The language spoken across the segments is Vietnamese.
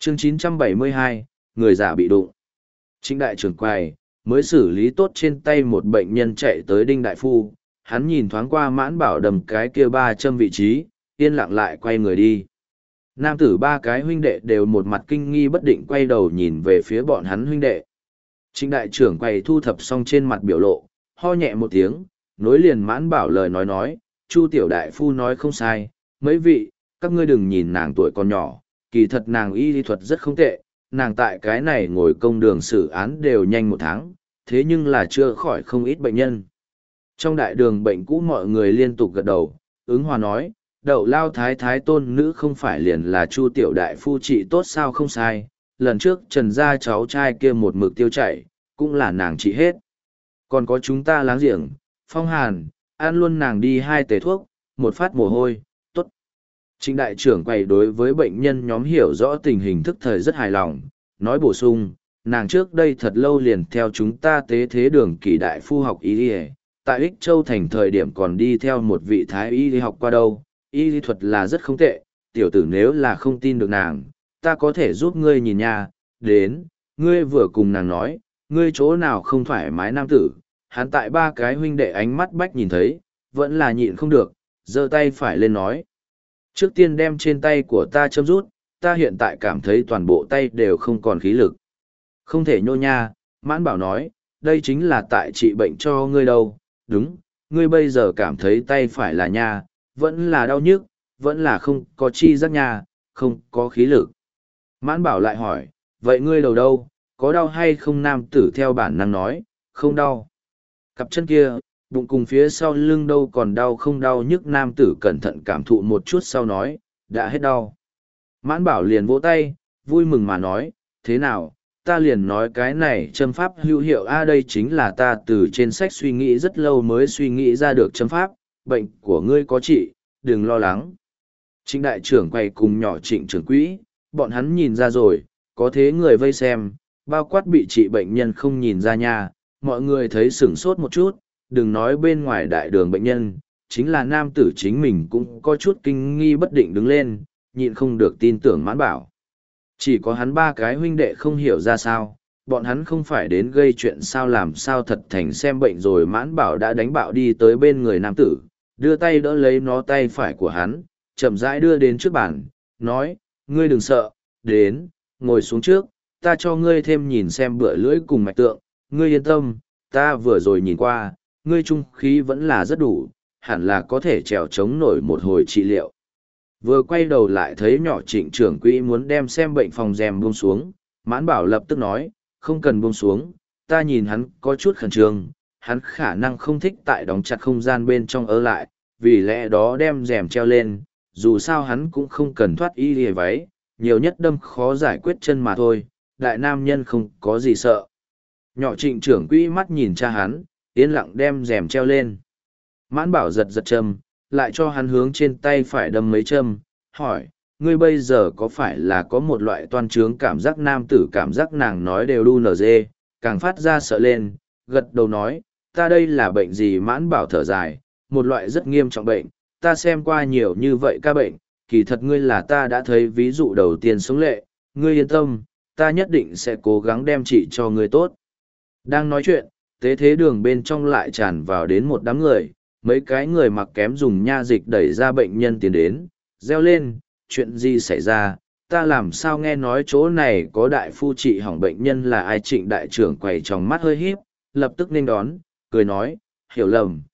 Chương 972, người giả bị đụng. Trịnh đại trưởng quầy, mới xử lý tốt trên tay một bệnh nhân chạy tới Đinh Đại Phu, hắn nhìn thoáng qua Mãn Bảo đầm cái kia 3 châm vị trí, yên lặng lại quay người đi. Nam tử 3 cái huynh đệ đều một mặt kinh nghi bất định quay đầu nhìn về phía bọn hắn huynh đệ. Trịnh đại trưởng quầy thu thập xong trên mặt biểu lộ, ho nhẹ một tiếng, nối liền Mãn Bảo lời nói, Chu tiểu đại phu nói không sai, mấy vị, các ngươi đừng nhìn nàng tuổi còn nhỏ, kỳ thật nàng y lý thuật rất không tệ, nàng tại cái này ngồi công đường xử án đều nhanh 1 tháng, thế nhưng là chưa khỏi không ít bệnh nhân. Trong đại đường bệnh cũ mọi người liên tục gật đầu, ứng hòa nói, đậu lao thái thái tôn nữ không phải liền là Chu tiểu đại phu trị tốt sao không sai, lần trước trần gia cháu trai kia một mực tiêu chảy, cũng là nàng trị hết. Còn có chúng ta láng giềng, Phong Hàn, ăn luôn nàng đi 2 tề thuốc, một phát mồ hôi, tốt. Trịnh đại trưởng quầy đối với bệnh nhân nhóm hiểu rõ tình hình thức thời rất hài lòng, nói bổ sung, nàng trước đây thật lâu liền theo chúng ta tế thế đường kỳ đại phu học y y, tại Ích Châu thành thời điểm còn đi theo một vị thái y đi học qua đâu, y lý thuật là rất không tệ, tiểu tử nếu là không tin được nàng, ta có thể giúp ngươi nhìn nha, đến, ngươi vừa cùng nàng nói, ngươi chỗ nào không thoải mái nam tử, hắn tại 3 cái huynh đệ ánh mắt bách nhìn thấy, vẫn là nhịn không được, giơ tay phải lên nói. Trước tiên đem trên tay của ta châm rút, ta hiện tại cảm thấy toàn bộ tay đều không còn khí lực. Không thể nhô nha, Mãn Bảo nói, đây chính là tại trị bệnh cho ngươi đâu, đúng, ngươi bây giờ cảm thấy tay phải là nha, vẫn là đau nhức, vẫn là không có chi giác nha, không có khí lực. Mãn Bảo lại hỏi, vậy ngươi đầu đâu, có đau hay không? Nam tử theo bản năng nói, không đau. Cặp chân kia, bụng cùng phía sau lưng đâu còn đau không đau nhức? Nam tử cẩn thận cảm thụ một chút sau nói, đã hết đau. Mãn Bảo liền vỗ tay, vui mừng mà nói, thế nào, ta liền nói cái này châm pháp hữu hiệu đây chính là ta từ trên sách suy nghĩ rất lâu mới suy nghĩ ra được châm pháp, bệnh của ngươi có trị, đừng lo lắng. Trịnh đại trưởng quay cùng nhỏ Trịnh trưởng quỹ, bọn hắn nhìn ra rồi, có thế người vây xem, bao quát bị trị bệnh nhân không nhìn ra nha, mọi người thấy sửng sốt một chút, đừng nói bên ngoài đại đường bệnh nhân, chính là nam tử chính mình cũng có chút kinh nghi bất định đứng lên, nhịn không được tin tưởng Mãn Bảo. Chỉ có hắn 3 cái huynh đệ không hiểu ra sao, bọn hắn không phải đến gây chuyện sao làm sao thật thành xem bệnh rồi. Mãn Bảo đã đánh bạo đi tới bên người nam tử, đưa tay đỡ lấy nó tay phải của hắn, chậm rãi đưa đến trước bàn, nói, ngươi đừng sợ, đến, ngồi xuống trước, ta cho ngươi thêm nhìn xem bựa lưỡi cùng mạch tượng, ngươi yên tâm, ta vừa rồi nhìn qua, ngươi trung khí vẫn là rất đủ, hẳn là có thể trèo chống nổi một hồi trị liệu. Vừa quay đầu lại thấy nhỏ Trịnh trưởng quỹ muốn đem xem bệnh phòng rèm buông xuống, Mãn Bảo lập tức nói, không cần buông xuống, ta nhìn hắn có chút khẩn trương, hắn khả năng không thích tại đóng chặt không gian bên trong ở lại, vì lẽ đó đem rèm treo lên, dù sao hắn cũng không cần thoát y lìa váy, nhiều nhất đâm khó giải quyết chân mà thôi, đại nam nhân không có gì sợ. Nhỏ Trịnh trưởng quỹ mắt nhìn cha hắn, yên lặng đem rèm treo lên. Mãn Bảo giật giật châm, lại cho hắn hướng trên tay phải đâm mấy châm, hỏi, ngươi bây giờ có phải là có một loại toan trướng cảm giác? Nam tử cảm giác nàng nói đều đu nở dê, càng phát ra sợ lên, gật đầu nói, ta đây là bệnh gì? Mãn Bảo thở dài, một loại rất nghiêm trọng bệnh, ta xem qua nhiều như vậy ca bệnh, kỳ thật ngươi là ta đã thấy ví dụ đầu tiên sống lệ, ngươi yên tâm, ta nhất định sẽ cố gắng đem trị cho ngươi tốt. Đang nói chuyện, tế thế đường bên trong lại tràn vào đến một đám người, mấy cái người mặc kém dùng nha dịch đẩy ra bệnh nhân tiến đến, reo lên, chuyện gì xảy ra, ta làm sao nghe nói chỗ này có đại phu trị hỏng bệnh nhân là ai? Trịnh đại trưởng quầy trong mắt hơi híp, lập tức nên đón, cười nói, hiểu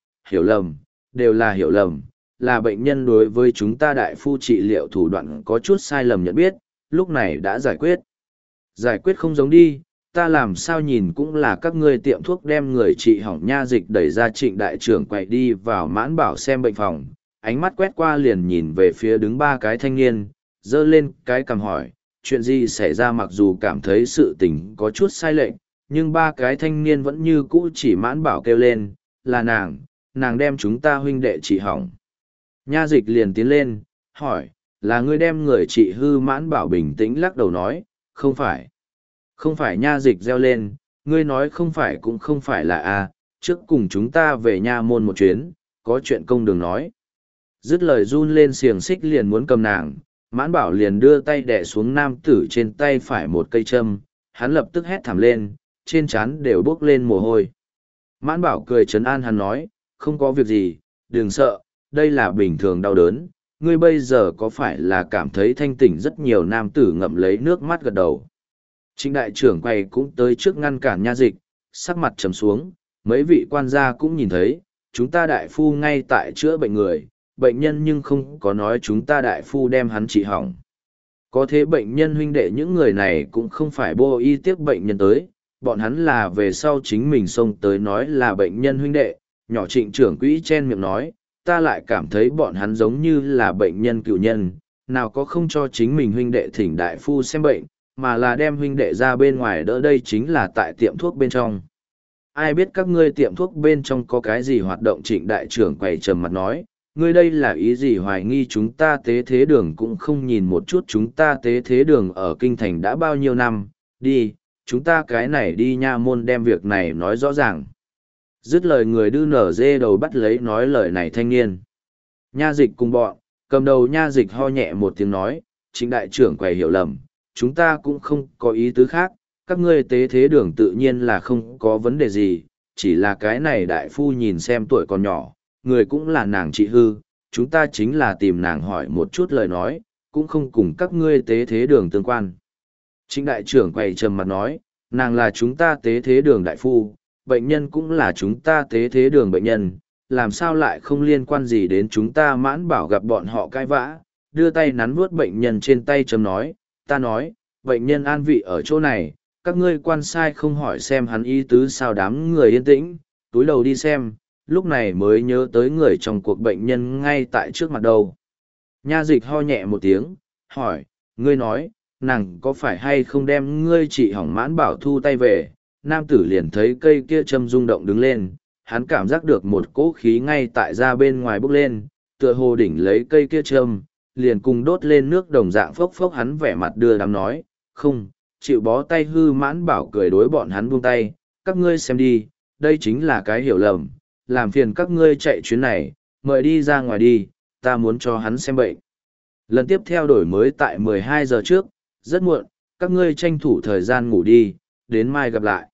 lầm, đều là hiểu lầm, là bệnh nhân đối với chúng ta đại phu trị liệu thủ đoạn có chút sai lầm nhận biết, lúc này đã giải quyết. Giải quyết không giống đi, ta làm sao nhìn cũng là các ngươi tiệm thuốc đem người trị hỏng nha dịch đẩy ra. Trịnh đại trưởng quay đi vào Mãn Bảo xem bệnh phòng, ánh mắt quét qua liền nhìn về phía đứng 3 cái thanh niên, giơ lên cái cằm hỏi, chuyện gì xảy ra? Mặc dù cảm thấy sự tình có chút sai lệch, nhưng 3 cái thanh niên vẫn như cũ chỉ Mãn Bảo kêu lên, là nàng đem chúng ta huynh đệ trị hỏng. Nha dịch liền tiến lên, hỏi, là ngươi đem người trị hư? Mãn Bảo bình tĩnh lắc đầu nói, không phải. Không phải. Nha dịch reo lên, ngươi nói không phải cũng không phải là trước cùng chúng ta về nha môn một chuyến, có chuyện công đường nói. Dứt lời run lên xiềng xích liền muốn cầm nàng, Mãn bảo liền đưa tay đẻ xuống nam tử trên tay phải một cây châm, hắn lập tức hét thảm lên, trên trán đều bốc lên mồ hôi. Mãn bảo cười trấn an hắn nói, không có việc gì, đừng sợ, đây là bình thường đau đớn, ngươi bây giờ có phải là cảm thấy thanh tỉnh? Rất nhiều nam tử ngậm lấy nước mắt gật đầu. Trịnh đại trưởng quay cũng tới trước ngăn cản Nha Dịch, sắc mặt trầm xuống, mấy vị quan gia cũng nhìn thấy, chúng ta đại phu ngay tại chữa bệnh người, bệnh nhân nhưng không có nói chúng ta đại phu đem hắn trị hỏng. Có thế bệnh nhân huynh đệ những người này cũng không phải bô y tiếc bệnh nhân tới, bọn hắn là về sau chính mình xông tới nói là bệnh nhân huynh đệ, nhỏ trịnh trưởng quỹ chen miệng nói, ta lại cảm thấy bọn hắn giống như là bệnh nhân cựu nhân, nào có không cho chính mình huynh đệ thỉnh đại phu xem bệnh, mà là đem huynh đệ ra bên ngoài đỡ, đây chính là tại tiệm thuốc bên trong. Ai biết các ngươi tiệm thuốc bên trong có cái gì hoạt động? Trịnh đại trưởng quầy trầm mặt nói, ngươi đây là ý gì? Hoài nghi chúng ta tế thế đường cũng không nhìn một chút chúng ta tế thế đường ở kinh thành đã bao nhiêu năm, đi, chúng ta cái này đi nha môn đem việc này nói rõ ràng. Dứt lời người đưa nở dê đầu bắt lấy nói lời này thanh niên. Nha Dịch cùng bọn, cầm đầu Nha Dịch ho nhẹ một tiếng nói, Trịnh đại trưởng quầy hiểu lầm, chúng ta cũng không có ý tứ khác, các ngươi tế thế đường tự nhiên là không có vấn đề gì, chỉ là cái này đại phu nhìn xem tuổi còn nhỏ, người cũng là nàng trị hư, chúng ta chính là tìm nàng hỏi một chút lời nói, cũng không cùng các ngươi tế thế đường tương quan. Trịnh đại trưởng quầy trầm mặt nói, nàng là chúng ta tế thế đường đại phu, bệnh nhân cũng là chúng ta tế thế đường bệnh nhân, làm sao lại không liên quan gì đến chúng ta? Mãn bảo gặp bọn họ cãi vã, đưa tay nắn vuốt bệnh nhân trên tay chấm nói, ta nói, bệnh nhân an vị ở chỗ này, các ngươi quan sai không hỏi xem hắn ý tứ sao? Đám người yên tĩnh, túi đầu đi xem, lúc này mới nhớ tới người trong cuộc bệnh nhân ngay tại trước mặt đầu. Nha Dịch ho nhẹ một tiếng, hỏi, ngươi nói, nàng có phải hay không đem ngươi trị hỏng? Mãn bảo thu tay về, nam tử liền thấy cây kia châm rung động đứng lên, hắn cảm giác được một cỗ khí ngay tại ra bên ngoài bốc lên, tựa hồ đỉnh lấy cây kia châm, liền cùng đốt lên nước đồng dạng. Phốc phốc, hắn vẻ mặt đưa đám nói, không, chịu bó tay hư. Mãn bảo cười đối bọn hắn buông tay, các ngươi xem đi, đây chính là cái hiểu lầm, làm phiền các ngươi chạy chuyến này, mời đi ra ngoài đi, ta muốn cho hắn xem bệnh. Lần tiếp theo đổi mới tại 12 giờ trước, rất muộn, các ngươi tranh thủ thời gian ngủ đi, đến mai gặp lại.